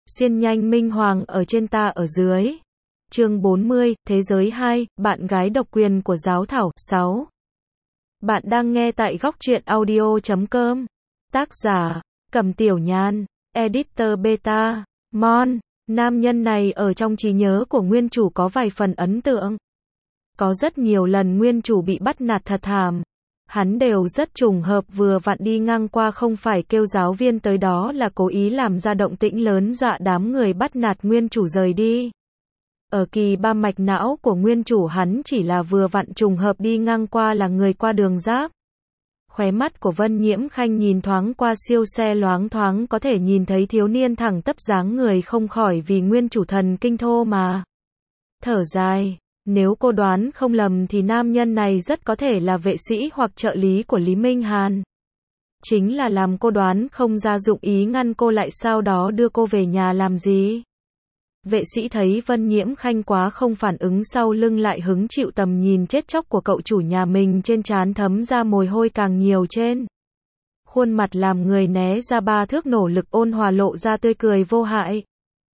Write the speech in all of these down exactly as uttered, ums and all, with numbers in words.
Xiên nhanh minh hoàng ở trên ta ở dưới. Chương bốn mươi, Thế giới hai, bạn gái độc quyền của giáo thảo, sáu. Bạn đang nghe tại góc truyện audio chấm com. Tác giả, Cẩm Tiểu Nhan, Editor Beta, Mon. Nam nhân này ở trong trí nhớ của nguyên chủ có vài phần ấn tượng. Có rất nhiều lần nguyên chủ bị bắt nạt thật thảm. Hắn đều rất trùng hợp vừa vặn đi ngang qua, không phải kêu giáo viên tới đó là cố ý làm ra động tĩnh lớn dọa đám người bắt nạt nguyên chủ rời đi. Ở kỳ ba mạch não của nguyên chủ, hắn chỉ là vừa vặn trùng hợp đi ngang qua là người qua đường giáp. Khóe mắt của Vân Nhiễm Khanh nhìn thoáng qua siêu xe, loáng thoáng có thể nhìn thấy thiếu niên thẳng tắp dáng người, không khỏi vì nguyên chủ thần kinh thô mà thở dài. Nếu cô đoán không lầm thì nam nhân này rất có thể là vệ sĩ hoặc trợ lý của Lý Minh Hàn. Chính là làm cô đoán không ra, dụng ý ngăn cô lại sau đó đưa cô về nhà làm gì. Vệ sĩ thấy Vân Nhiễm Khanh quá không phản ứng, sau lưng lại hứng chịu tầm nhìn chết chóc của cậu chủ nhà mình, trên trán thấm ra mồ hôi càng nhiều, trên khuôn mặt làm người né ra ba thước nỗ lực ôn hòa lộ ra tươi cười vô hại.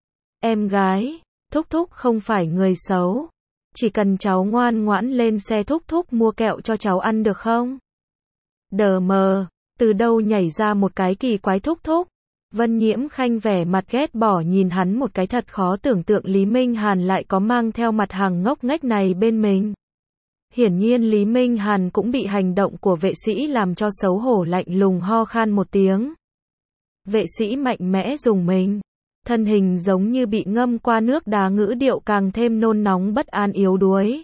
Em gái, thúc thúc không phải người xấu. Chỉ cần cháu ngoan ngoãn lên xe, thúc thúc mua kẹo cho cháu ăn được không? Đờ mờ, từ đâu nhảy ra một cái kỳ quái thúc thúc? Vân Nhiễm Khanh vẻ mặt ghét bỏ nhìn hắn một cái, thật khó tưởng tượng Lý Minh Hàn lại có mang theo mặt hàng ngốc nghếch này bên mình. Hiển nhiên Lý Minh Hàn cũng bị hành động của vệ sĩ làm cho xấu hổ, lạnh lùng ho khan một tiếng. Vệ sĩ mạnh mẽ dùng mình. Thân hình giống như bị ngâm qua nước đá, ngữ điệu càng thêm nôn nóng bất an yếu đuối.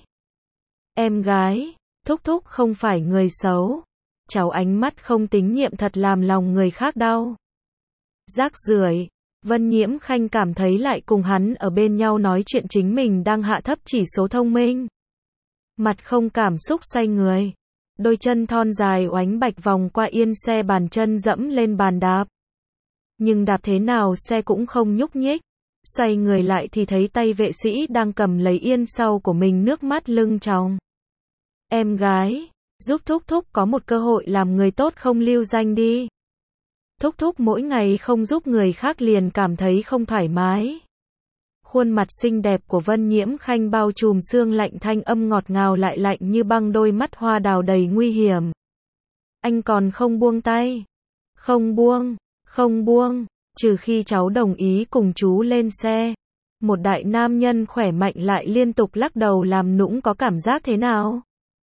Em gái, thúc thúc không phải người xấu. Cháu ánh mắt không tín nhiệm thật làm lòng người khác đau. Rác rưởi. Vân Nhiễm Khanh cảm thấy lại cùng hắn ở bên nhau nói chuyện chính mình đang hạ thấp chỉ số thông minh. Mặt không cảm xúc say người. Đôi chân thon dài oánh bạch vòng qua yên xe, bàn chân dẫm lên bàn đạp. Nhưng đạp thế nào xe cũng không nhúc nhích. Xoay người lại thì thấy tay vệ sĩ đang cầm lấy yên sau của mình, nước mắt lưng tròng. Em gái, giúp thúc thúc có một cơ hội làm người tốt không lưu danh đi. Thúc thúc mỗi ngày không giúp người khác liền cảm thấy không thoải mái. Khuôn mặt xinh đẹp của Vân Nhiễm Khanh bao trùm sương lạnh, thanh âm ngọt ngào lại lạnh như băng, đôi mắt hoa đào đầy nguy hiểm. Anh còn không buông tay. Không buông. Không buông, trừ khi cháu đồng ý cùng chú lên xe. Một đại nam nhân khỏe mạnh lại liên tục lắc đầu làm nũng, có cảm giác thế nào?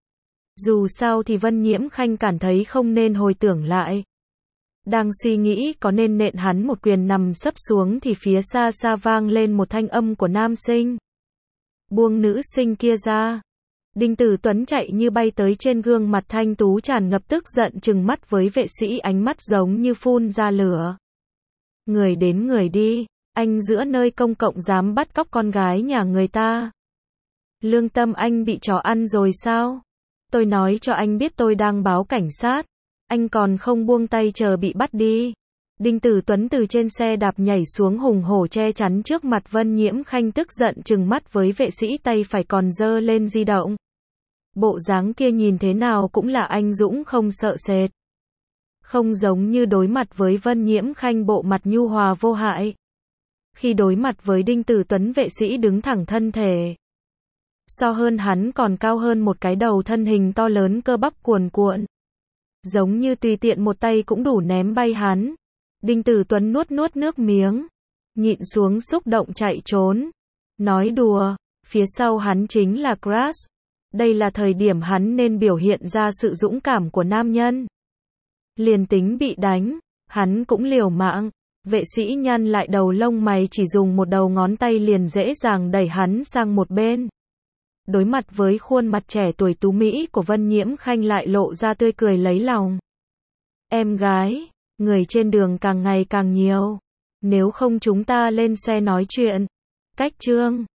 Dù sao thì Vân Nhiễm Khanh cảm thấy không nên hồi tưởng lại. Đang suy nghĩ có nên nện hắn một quyền nằm sấp xuống thì phía xa xa vang lên một thanh âm của nam sinh. Buông nữ sinh kia ra. Đinh Tử Tuấn chạy như bay tới, trên gương mặt thanh tú tràn ngập tức giận, trừng mắt với vệ sĩ, ánh mắt giống như phun ra lửa. Người đến người đi, anh giữa nơi công cộng dám bắt cóc con gái nhà người ta. Lương tâm anh bị chó ăn rồi sao? Tôi nói cho anh biết tôi đang báo cảnh sát. Anh còn không buông tay chờ bị bắt đi. Đinh Tử Tuấn từ trên xe đạp nhảy xuống, hùng hổ che chắn trước mặt Vân Nhiễm Khanh, tức giận trừng mắt với vệ sĩ, tay phải còn giơ lên di động. Bộ dáng kia nhìn thế nào cũng là anh dũng không sợ sệt. Không giống như đối mặt với Vân Nhiễm Khanh bộ mặt nhu hòa vô hại. Khi đối mặt với Đinh Tử Tuấn, vệ sĩ đứng thẳng thân thể. So hơn hắn còn cao hơn một cái đầu, thân hình to lớn cơ bắp cuồn cuộn. Giống như tùy tiện một tay cũng đủ ném bay hắn. Đinh Tử Tuấn nuốt nuốt nước miếng. Nhịn xuống xúc động chạy trốn. Nói đùa, phía sau hắn chính là Crash. Đây là thời điểm hắn nên biểu hiện ra sự dũng cảm của nam nhân. Liền tính bị đánh, hắn cũng liều mạng. Vệ sĩ nhăn lại đầu lông mày, chỉ dùng một đầu ngón tay liền dễ dàng đẩy hắn sang một bên. Đối mặt với khuôn mặt trẻ tuổi tú mỹ của Vân Nhiễm Khanh lại lộ ra tươi cười lấy lòng. Em gái, người trên đường càng ngày càng nhiều. Nếu không chúng ta lên xe nói chuyện. Cách chương.